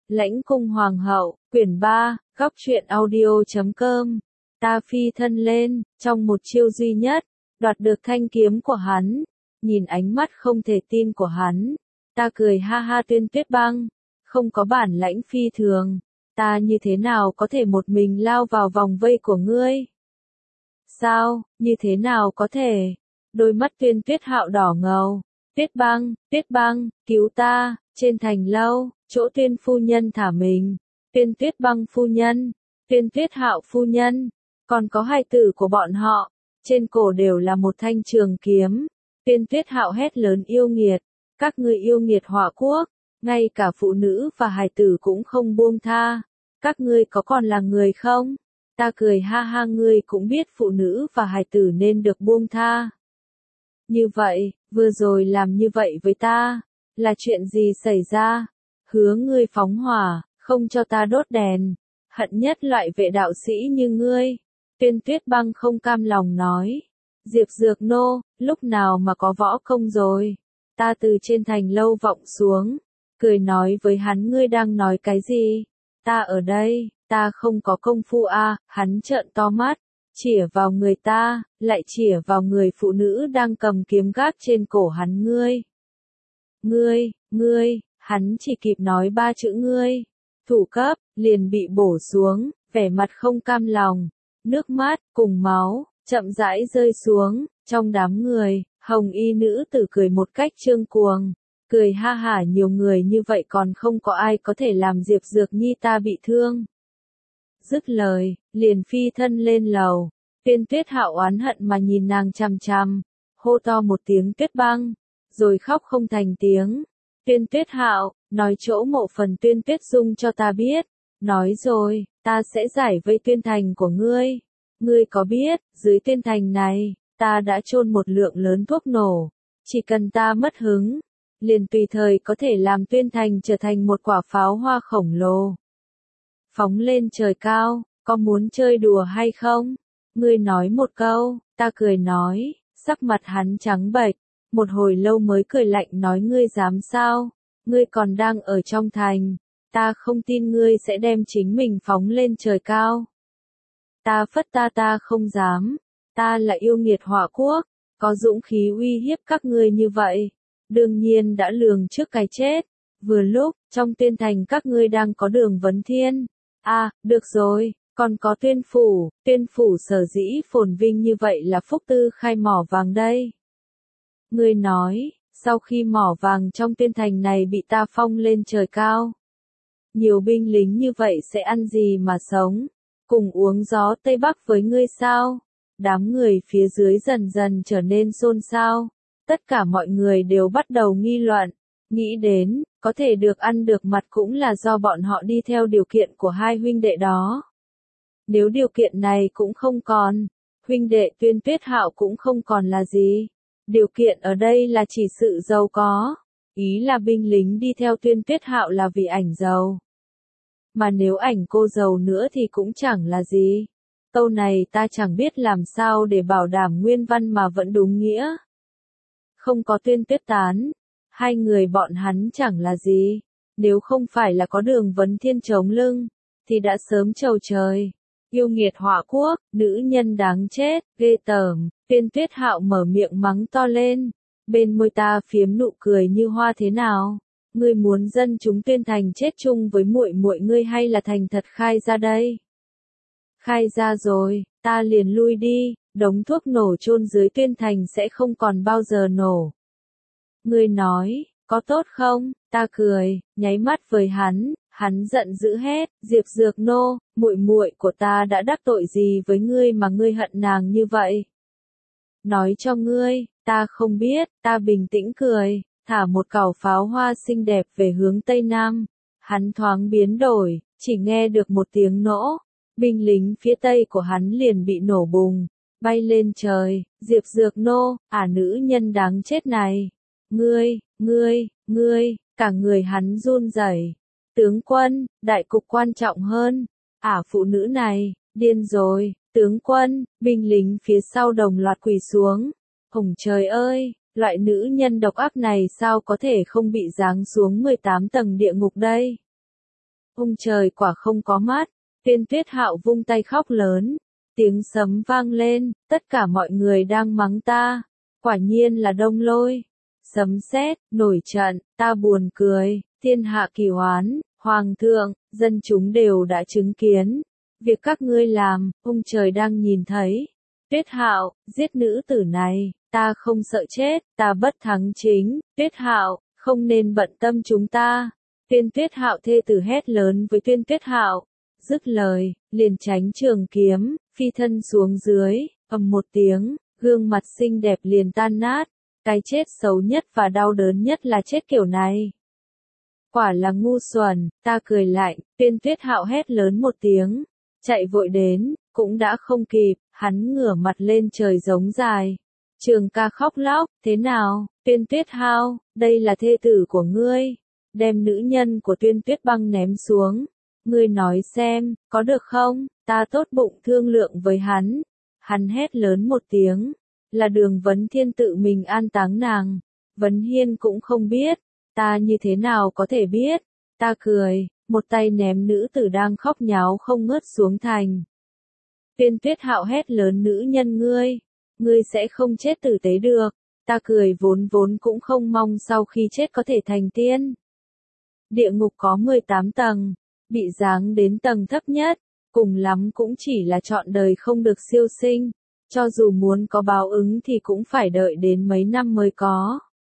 Lãnh cung hoàng hậu, quyển 3, góc truyện audio.com. Ta phi thân lên, trong một chiêu duy nhất, đoạt được thanh kiếm của hắn. Nhìn ánh mắt không thể tin của hắn, ta cười ha ha. Tuyên Tuyết Băng, không có bản lãnh phi thường, ta như thế nào có thể một mình lao vào vòng vây của ngươi? Sao, như thế nào có thể? Đôi mắt Tuyên Tuyết Hạo đỏ ngầu. Tuyết Băng, cứu ta, trên thành lâu, chỗ Tuyên phu nhân thả mình. Tuyên Tuyết Băng phu nhân, Tuyên Tuyết Hạo phu nhân, còn có hai tử của bọn họ, trên cổ đều là một thanh trường kiếm. Tuyên Tuyết Hạo hét lớn: yêu nghiệt, các ngươi yêu nghiệt Hỏa Quốc, ngay cả phụ nữ và hài tử cũng không buông tha, các ngươi có còn là người không? Ta cười ha ha, ngươi cũng biết phụ nữ và hài tử nên được buông tha. Như vậy, vừa rồi làm như vậy với ta, là chuyện gì xảy ra? Hứa ngươi phóng hỏa, không cho ta đốt đèn, hận nhất loại vệ đạo sĩ như ngươi. Tuyên Tuyết Băng không cam lòng nói. Diệp Dược nô, lúc nào mà có võ công rồi? Ta từ trên thành lâu vọng xuống, cười nói với hắn: ngươi đang nói cái gì? Ta ở đây, ta không có công phu à? Hắn trợn to mắt, chĩa vào người ta, lại chĩa vào người phụ nữ đang cầm kiếm gác trên cổ hắn. Ngươi, hắn chỉ kịp nói ba chữ ngươi. Thủ cấp, liền bị bổ xuống, vẻ mặt không cam lòng, nước mắt, cùng máu, chậm rãi rơi xuống, trong đám người, hồng y nữ tử cười một cách trương cuồng, cười ha hả: nhiều người như vậy còn không có ai có thể làm Diệp Dược Nhi ta bị thương. Dứt lời, liền phi thân lên lầu. Tuyên Tuyết Hạo oán hận mà nhìn nàng chằm chằm, hô to một tiếng: Tuyết Băng, rồi khóc không thành tiếng. Tuyên Tuyết Hạo, nói chỗ mộ phần Tuyên Tuyết Dung cho ta biết, nói rồi, ta sẽ giải vây Tuyên Thành của ngươi. Ngươi có biết, dưới Tuyên Thành này, ta đã chôn một lượng lớn thuốc nổ, chỉ cần ta mất hứng, liền tùy thời có thể làm Tuyên Thành trở thành một quả pháo hoa khổng lồ. Phóng lên trời cao, có muốn chơi đùa hay không? Ngươi nói một câu. Ta cười nói, sắc mặt hắn trắng bệch, một hồi lâu mới cười lạnh nói: ngươi dám sao? Ngươi còn đang ở trong thành, ta không tin ngươi sẽ đem chính mình phóng lên trời cao. Ta phất ta: ta không dám, ta là yêu nghiệt Hỏa Quốc, có dũng khí uy hiếp các ngươi như vậy, đương nhiên đã lường trước cái chết. Vừa lúc, trong Tuyên Thành các ngươi đang có Đường Vấn Thiên. À, được rồi, còn có Tuyên phủ sở dĩ phồn vinh như vậy là phúc tư khai mỏ vàng đây. Ngươi nói, sau khi mỏ vàng trong Tuyên Thành này bị ta phong lên trời cao, nhiều binh lính như vậy sẽ ăn gì mà sống, cùng uống gió Tây Bắc với ngươi sao? Đám người phía dưới dần dần trở nên xôn xao, tất cả mọi người đều bắt đầu nghi luận, nghĩ đến, có thể được ăn được mặt cũng là do bọn họ đi theo điều kiện của hai huynh đệ đó. Nếu điều kiện này cũng không còn, huynh đệ Tuyên Tuyết Hạo cũng không còn là gì. Điều kiện ở đây là chỉ sự giàu có, ý là binh lính đi theo Tuyên Tuyết Hạo là vì ảnh giàu. Mà nếu ảnh cô giàu nữa thì cũng chẳng là gì. Câu này ta chẳng biết làm sao để bảo đảm nguyên văn mà vẫn đúng nghĩa. Không có Tuyên Tuyết Tán, hai người bọn hắn chẳng là gì. Nếu không phải là có Đường Vấn Thiên chống lưng, thì đã sớm chầu trời. Yêu nghiệt Hỏa Quốc, nữ nhân đáng chết, ghê tởm. Tuyên Tuyết Hạo mở miệng mắng to lên, bên môi ta phiếm nụ cười như hoa. Thế nào? Ngươi muốn dân chúng Tuyên Thành chết chung với muội muội ngươi hay là thành thật khai ra đây? Khai ra rồi, ta liền lui đi, đống thuốc nổ chôn dưới Tuyên Thành sẽ không còn bao giờ nổ. Ngươi nói, có tốt không? Ta cười, nháy mắt với hắn. Hắn giận dữ hét: Diệp Dược nô, muội muội của ta đã đắc tội gì với ngươi mà ngươi hận nàng như vậy? Nói cho ngươi, ta không biết. Ta bình tĩnh cười, thả một cẩu pháo hoa xinh đẹp về hướng Tây Nam. Hắn thoáng biến đổi, chỉ nghe được một tiếng nổ, binh lính phía tây của hắn liền bị nổ bùng, bay lên trời. Diệp Dược nô, nữ nhân đáng chết này. Ngươi, cả người hắn run rẩy. Tướng quân, đại cục quan trọng hơn. Phụ nữ này, điên rồi. Tướng quân, binh lính phía sau đồng loạt quỳ xuống. Hồng trời ơi, loại nữ nhân độc ác này sao có thể không bị giáng xuống 18 tầng địa ngục đây? Ông trời quả không có mắt. Tuyên Tuyết Hạo vung tay khóc lớn. Tiếng sấm vang lên, tất cả mọi người đang mắng ta. Quả nhiên là Đông Lôi. Sấm sét, nổi trận, ta buồn cười, thiên hạ kỳ oán, hoàng thượng, dân chúng đều đã chứng kiến. Việc các ngươi làm, ông trời đang nhìn thấy. Tuyết Hạo, giết nữ tử này, ta không sợ chết, ta bất thắng chính. Tuyết Hạo, không nên bận tâm chúng ta. Tuyên Tuyết Hạo thê tử hét lớn với Tuyên Tuyết Hạo. Dứt lời, liền tránh trường kiếm, phi thân xuống dưới, ầm một tiếng, gương mặt xinh đẹp liền tan nát. Cái chết xấu nhất và đau đớn nhất là chết kiểu này. Quả là ngu xuẩn, ta cười lạnh, Tuyên Tuyết Hạo hét lớn một tiếng, chạy vội đến, cũng đã không kịp, hắn ngửa mặt lên trời giống dài. Trường ca khóc lóc, thế nào, Tuyên Tuyết Hạo, đây là thê tử của ngươi, đem nữ nhân của Tuyên Tuyết Băng ném xuống. Ngươi nói xem, có được không, ta tốt bụng thương lượng với hắn. Hắn hét lớn một tiếng, là Đường Vấn Thiên tự mình an táng nàng. Vấn Hiên cũng không biết, ta như thế nào có thể biết. Ta cười, một tay ném nữ tử đang khóc nháo không ngớt xuống thành. Tuyên Tuyết Hạo hét lớn, nữ nhân ngươi sẽ không chết tử tế được. Ta cười, vốn cũng không mong sau khi chết có thể thành tiên. Địa ngục có 18 tầng, bị giáng đến tầng thấp nhất, cùng lắm cũng chỉ là trọn đời không được siêu sinh. Cho dù muốn có báo ứng thì cũng phải đợi đến mấy năm mới có.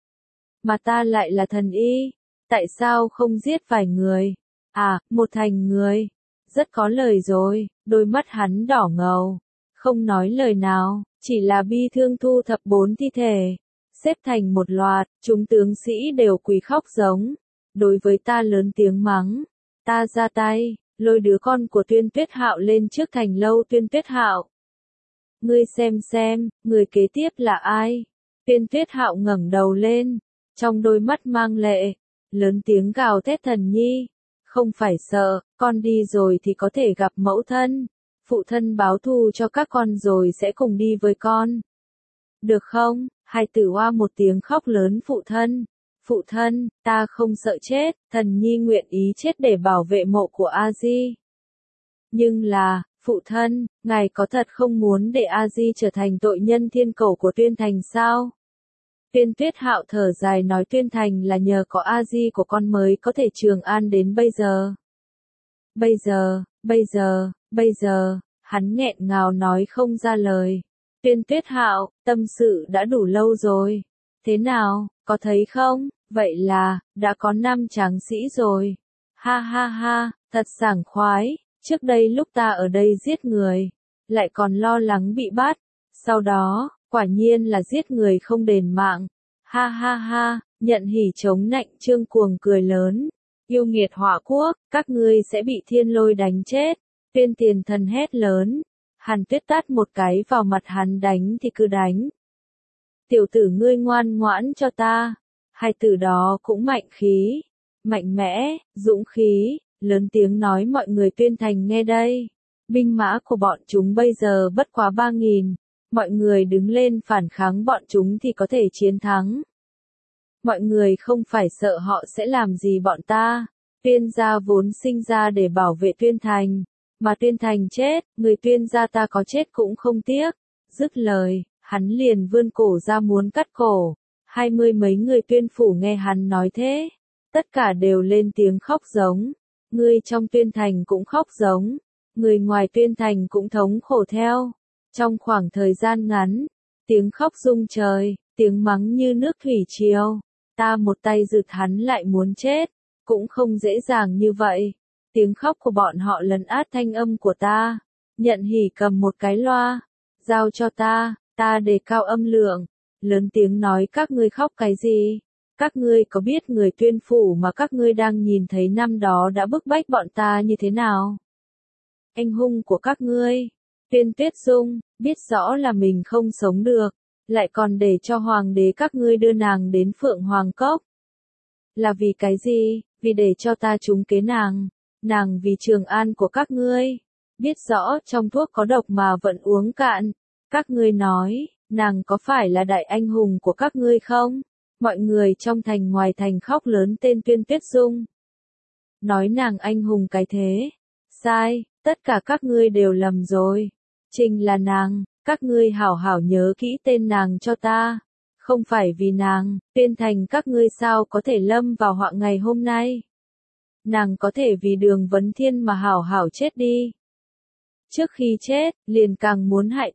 Mà ta lại là thần y, tại sao không giết vài người? À, một thành người. Rất có lời rồi, đôi mắt hắn đỏ ngầu, không nói lời nào, chỉ là bi thương thu thập 4 thi thể, xếp thành một loạt, chúng tướng sĩ đều quỳ khóc giống. Đối với ta lớn tiếng mắng, ta ra tay, lôi đứa con của Tuyên Tuyết Hạo lên trước thành lâu Tuyên Tuyết Hạo. Ngươi xem, người kế tiếp là ai? Tuyên Tuyết Hạo ngẩng đầu lên, trong đôi mắt mang lệ, lớn tiếng gào thét, thần nhi, không phải sợ, con đi rồi thì có thể gặp mẫu thân, phụ thân báo thù cho các con rồi sẽ cùng đi với con. Được không? Hai tử oa một tiếng khóc lớn, phụ thân, ta không sợ chết, thần nhi nguyện ý chết để bảo vệ mộ của A Di. Nhưng là, phụ thân, ngài có thật không muốn để A Di trở thành tội nhân thiên cổ của Tuyên Thành sao? Tuyên Tuyết Hạo thở dài nói, Tuyên Thành là nhờ có A Di của con mới có thể trường an đến bây giờ. Bây giờ, hắn nghẹn ngào nói không ra lời. Tuyên Tuyết Hạo, tâm sự đã đủ lâu rồi. Thế nào, có thấy không? Vậy là, đã có 5 tráng sĩ rồi. Ha ha ha, thật sảng khoái. Trước đây lúc ta ở đây giết người, lại còn lo lắng bị bắt. Sau đó, quả nhiên là giết người không đền mạng. Ha ha ha, nhận hỉ chống nạnh, Trương Cuồng cười lớn. Yêu nghiệt hỏa quốc, các ngươi sẽ bị thiên lôi đánh chết. Tuyên Tiền Thần hét lớn. Hàn Tuyết tát một cái vào mặt hắn, đánh thì cứ đánh. Tiểu tử ngươi ngoan ngoãn cho ta. Hai tử đó cũng mạnh khí, mạnh mẽ, dũng khí, lớn tiếng nói, mọi người Tuyên Thành nghe đây. Binh mã của bọn chúng bây giờ bất quá 3.000. Mọi người đứng lên phản kháng bọn chúng thì có thể chiến thắng. Mọi người không phải sợ họ sẽ làm gì bọn ta. Tuyên gia vốn sinh ra để bảo vệ Tuyên Thành. Mà Tuyên Thành chết, người Tuyên gia ta có chết cũng không tiếc. Dứt lời, hắn liền vươn cổ ra muốn cắt cổ. 20 mấy người Tuyên phủ nghe hắn nói thế, tất cả đều lên tiếng khóc giống. Người trong Tuyên Thành cũng khóc giống. Người ngoài Tuyên Thành cũng thống khổ theo. Trong khoảng thời gian ngắn, tiếng khóc rung trời, tiếng mắng như nước thủy triều. Ta một tay giựt hắn lại muốn chết, cũng không dễ dàng như vậy. Tiếng khóc của bọn họ lấn át thanh âm của ta. Nhận hỉ cầm một cái loa, giao cho ta đề cao âm lượng, lớn tiếng nói, các ngươi khóc cái gì? Các ngươi có biết người Tuyên phủ mà các ngươi đang nhìn thấy năm đó đã bức bách bọn ta như thế nào? Anh hùng của các ngươi, Tuyên Tuyết Dung, biết rõ là mình không sống được, lại còn để cho hoàng đế các ngươi đưa nàng đến Phượng Hoàng Cốc. Là vì cái gì? Vì để cho ta trúng kế nàng vì trường an của các ngươi. Biết rõ trong thuốc có độc mà vẫn uống cạn. Các ngươi nói, nàng có phải là đại anh hùng của các ngươi không? Mọi người trong thành ngoài thành khóc lớn tên Tuyên Tuyết Dung. nói nàng anh hùng cái thế. Sai, tất cả các ngươi đều lầm rồi. Trình là nàng, các ngươi hảo hảo nhớ kỹ tên nàng cho ta. Không phải vì nàng, Tuyên Thành các ngươi sao có thể lâm vào họa ngày hôm nay. Nàng có thể vì Đường Vấn Thiên mà hảo hảo chết đi. Trước khi chết, liền càng muốn hại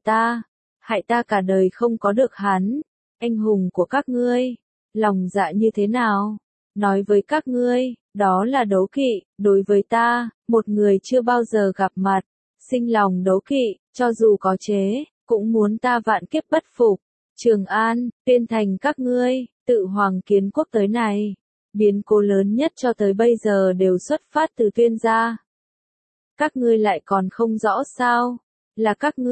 ta cả đời không có được hắn. Anh hùng của các ngươi, lòng dạ như thế nào? Nói với các ngươi, đó là đố kỵ, đối với ta, một người chưa bao giờ gặp mặt, sinh lòng đố kỵ, cho dù có chế, cũng muốn ta vạn kiếp bất phục. Trường An, Tuyên Thành các ngươi, tự Hoàng Kiến Quốc tới này, biến cố lớn nhất cho tới bây giờ đều xuất phát từ Tuyên gia. Các ngươi lại còn không rõ sao? Là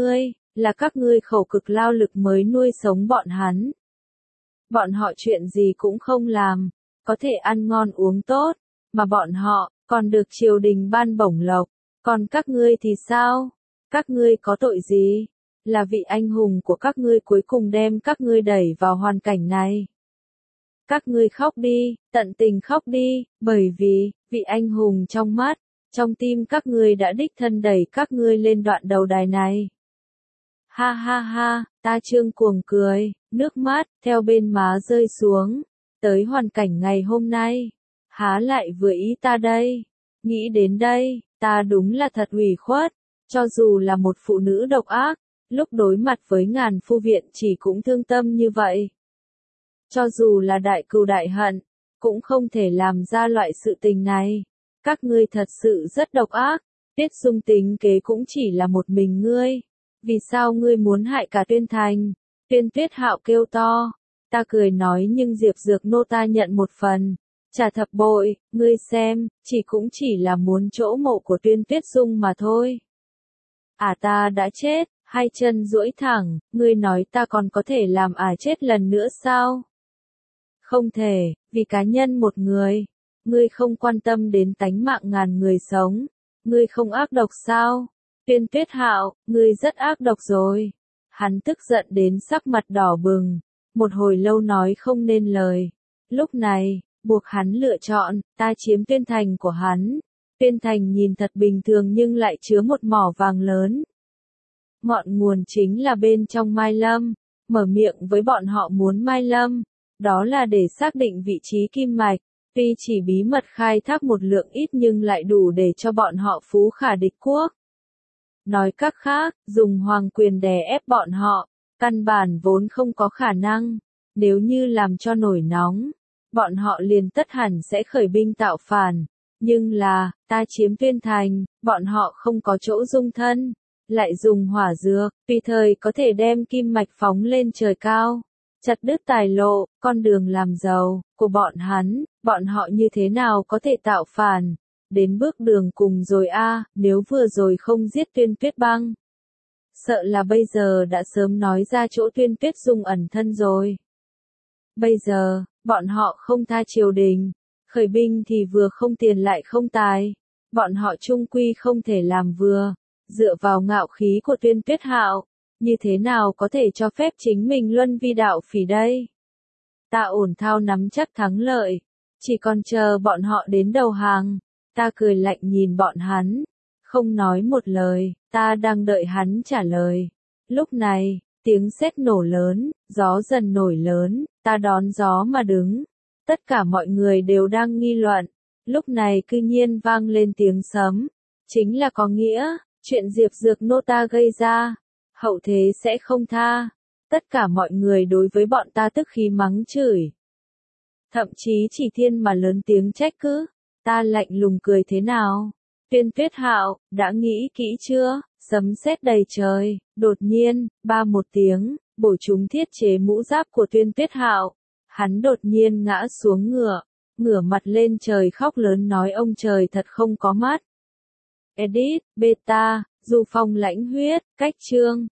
các ngươi khẩu cực lao lực mới nuôi sống bọn hắn. Bọn họ chuyện gì cũng không làm, có thể ăn ngon uống tốt, mà bọn họ còn được triều đình ban bổng lộc, còn các ngươi thì sao? Các ngươi có tội gì? Là vị anh hùng của các ngươi cuối cùng đem các ngươi đẩy vào hoàn cảnh này. Các ngươi khóc đi, tận tình khóc đi, bởi vì, vị anh hùng trong mắt, trong tim các ngươi đã đích thân đẩy các ngươi lên đoạn đầu đài này. Ha ha ha, ta Trương cuồng cười, nước mắt, theo bên má rơi xuống, tới hoàn cảnh ngày hôm nay. Há lại vừa ý ta đây, nghĩ đến đây, ta đúng là thật ủy khuất, cho dù là một phụ nữ độc ác, lúc đối mặt với ngàn phu viện chỉ cũng thương tâm như vậy. Cho dù là đại cừu đại hận, cũng không thể làm ra loại sự tình này. Các ngươi thật sự rất độc ác, Tiết Dung tính kế cũng chỉ là một mình ngươi. Vì sao ngươi muốn hại cả Tuyên Thành? Tuyên Tuyết Hạo kêu to. Ta cười nói nhưng Diệp Dược nô ta nhận một phần. Trả thập bội, ngươi xem, chỉ là muốn chỗ mộ của Tuyên Tuyết Dung mà thôi. Ta đã chết, hai chân duỗi thẳng, ngươi nói ta còn có thể làm chết lần nữa sao? Không thể, vì cá nhân một người. Ngươi không quan tâm đến tánh mạng ngàn người sống. Ngươi không ác độc sao? Tuyên Tuyết Hạo, ngươi rất ác độc rồi. Hắn tức giận đến sắc mặt đỏ bừng. Một hồi lâu nói không nên lời. Lúc này, buộc hắn lựa chọn, ta chiếm Tuyên Thành của hắn. Tuyên Thành nhìn thật bình thường nhưng lại chứa một mỏ vàng lớn. Ngọn nguồn chính là bên trong Mai Lâm. Mở miệng với bọn họ muốn Mai Lâm. Đó là để xác định vị trí kim mạch. Tuy chỉ bí mật khai thác một lượng ít nhưng lại đủ để cho bọn họ phú khả địch quốc. Nói cách khác, dùng hoàng quyền đè ép bọn họ, căn bản vốn không có khả năng. Nếu như làm cho nổi nóng, bọn họ liền tất hẳn sẽ khởi binh tạo phản. Nhưng là, ta chiếm Tuyên Thành, bọn họ không có chỗ dung thân. Lại dùng hỏa dược, tùy thời có thể đem kim mạch phóng lên trời cao. Chặt đứt tài lộ, con đường làm giàu, của bọn hắn, bọn họ như thế nào có thể tạo phản. Đến bước đường cùng rồi nếu vừa rồi không giết Tuyên Tuyết Băng. Sợ là bây giờ đã sớm nói ra chỗ Tuyên Tuyết Dung ẩn thân rồi. Bây giờ, bọn họ không tha triều đình, khởi binh thì vừa không tiền lại không tài. Bọn họ chung quy không thể làm vừa, dựa vào ngạo khí của Tuyên Tuyết Hạo, như thế nào có thể cho phép chính mình luân vi đạo phỉ đây? Ta ổn thao nắm chắc thắng lợi, chỉ còn chờ bọn họ đến đầu hàng. Ta cười lạnh nhìn bọn hắn, không nói một lời, ta đang đợi hắn trả lời. Lúc này, tiếng sét nổ lớn, gió dần nổi lớn, ta đón gió mà đứng. Tất cả mọi người đều đang nghi luận. Lúc này cư nhiên vang lên tiếng sấm. Chính là có nghĩa, chuyện Diệp Dược nô ta gây ra, hậu thế sẽ không tha. Tất cả mọi người đối với bọn ta tức khí mắng chửi. Thậm chí chỉ Thiên mà lớn tiếng trách cứ. Ta lạnh lùng cười thế nào? Tuyên Tuyết Hạo, đã nghĩ kỹ chưa? Sấm sét đầy trời, đột nhiên, một tiếng, bổ trúng thiết chế mũ giáp của Tuyên Tuyết Hạo. Hắn đột nhiên ngã xuống ngửa mặt lên trời khóc lớn nói ông trời thật không có mắt. Edit, beta, Du Phong lãnh huyết, cách chương.